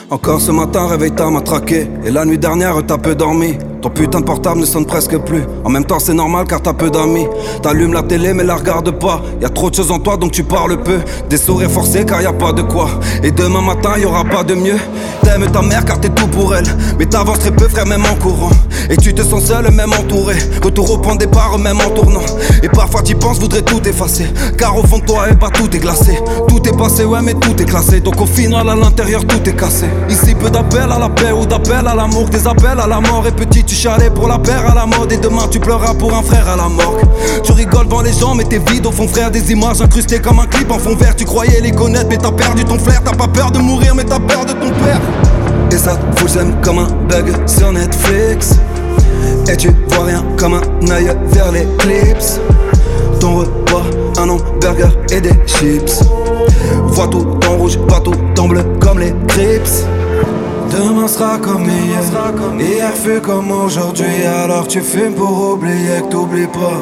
Encore ce matin, réveil tard m'a traqué. Et la nuit dernière, t'as peu dormi. Ton putain de portable ne sonne presque plus. En même temps c'est normal car t'as peu d'amis. T'allumes la télé mais la regarde pas. Y'a trop de choses en toi donc tu parles peu. Des sourires forcés car y'a pas de quoi. Et demain matin y'aura pas de mieux. T'aimes ta mère car t'es tout pour elle. Mais t'avances très peu frère même en courant. Et tu te sens seul même entouré. Retour au point de départ même en tournant. Et parfois t'y penses voudrais tout effacer. Car au fond de toi tout est glacé. Tout est passé ouais mais tout est classé. Donc au final à l'intérieur tout est cassé. Ici peu d'appels à la paix ou d'appels à l'amour. Des appels à la mort et petit tu chalais pour la paire à la mode. Et demain tu pleuras pour un frère à la morgue. Tu rigoles devant les gens mais t'es vide au fond frère. Des images incrustées comme un clip en fond vert. Tu croyais les connaître mais t'as perdu ton flair. T'as pas peur de mourir mais t'as peur de ton père. Et ça te fout comme un bug sur Netflix. Et tu vois rien comme un œil vers les clips. Ton repas, un hamburger et des chips. Vois tout en rouge, pas tout en bleu comme les Crips. Demain sera comme hier, hier fut comme aujourd'hui. Alors tu fumes pour oublier que t'oublies pas.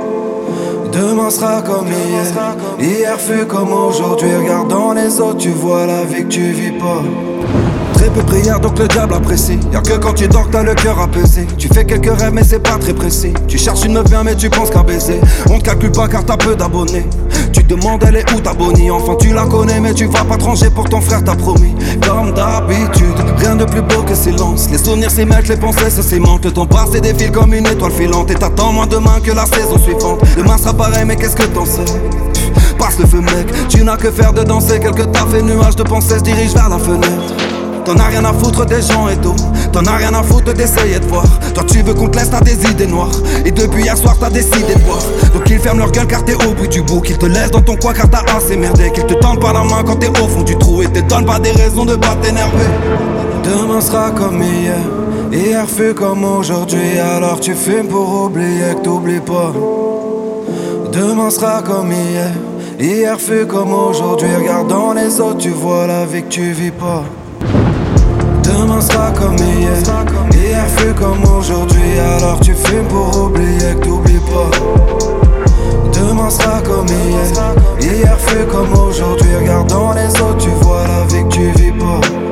Demain sera comme hier, hier fut comme aujourd'hui. Regarde dans les autres, tu vois la vie que tu vis pas. Très peu de prières donc le diable apprécie. Y'a que quand tu dors que t'as le cœur apaisé. Tu fais quelques rêves mais c'est pas très précis. Tu cherches une meuf bien mais tu penses qu'à baiser. On te calcule pas car t'as peu d'abonnés. Tu te demandes elle est où ta bonnie. Enfin tu la connais mais tu vas pas te ranger pour ton frère t'as promis. Comme d'habitude, rien de plus beau que silence. Les souvenirs s'émettent, les pensées se cimentent. Le temps passe et défile comme une étoile filante. Et t'attends moins demain que la saison suivante. Demain sera pareil mais qu'est-ce que t'en sais? Passe le feu mec, tu n'as que faire de danser. Quelques taf et nuages de pensées se dirigent vers la fenêtre. T'en as rien à foutre des gens et tout. T'en as rien à foutre d'essayer de voir. Toi tu veux qu'on te laisse, t'as des idées noires. Et depuis hier soir t'as décidé de boire. Donc ils ferment leur gueule car t'es au bout du bout. Qu'ils te laissent dans ton coin car t'as assez merdé. Qu'ils te tendent pas la main quand t'es au fond du trou. Et te donnent pas des raisons de pas t'énerver. Demain sera comme hier, hier fut comme aujourd'hui. Alors tu fumes pour oublier que t'oublies pas. Demain sera comme hier, hier fut comme aujourd'hui. Regarde dans les autres, tu vois la vie que tu vis pas. Demain sera comme hier, hier fut comme aujourd'hui. Alors tu fumes pour oublier que t'oublies pas. Demain sera comme hier, hier fut comme aujourd'hui. Regarde dans les autres, tu vois la vie que tu vis pas.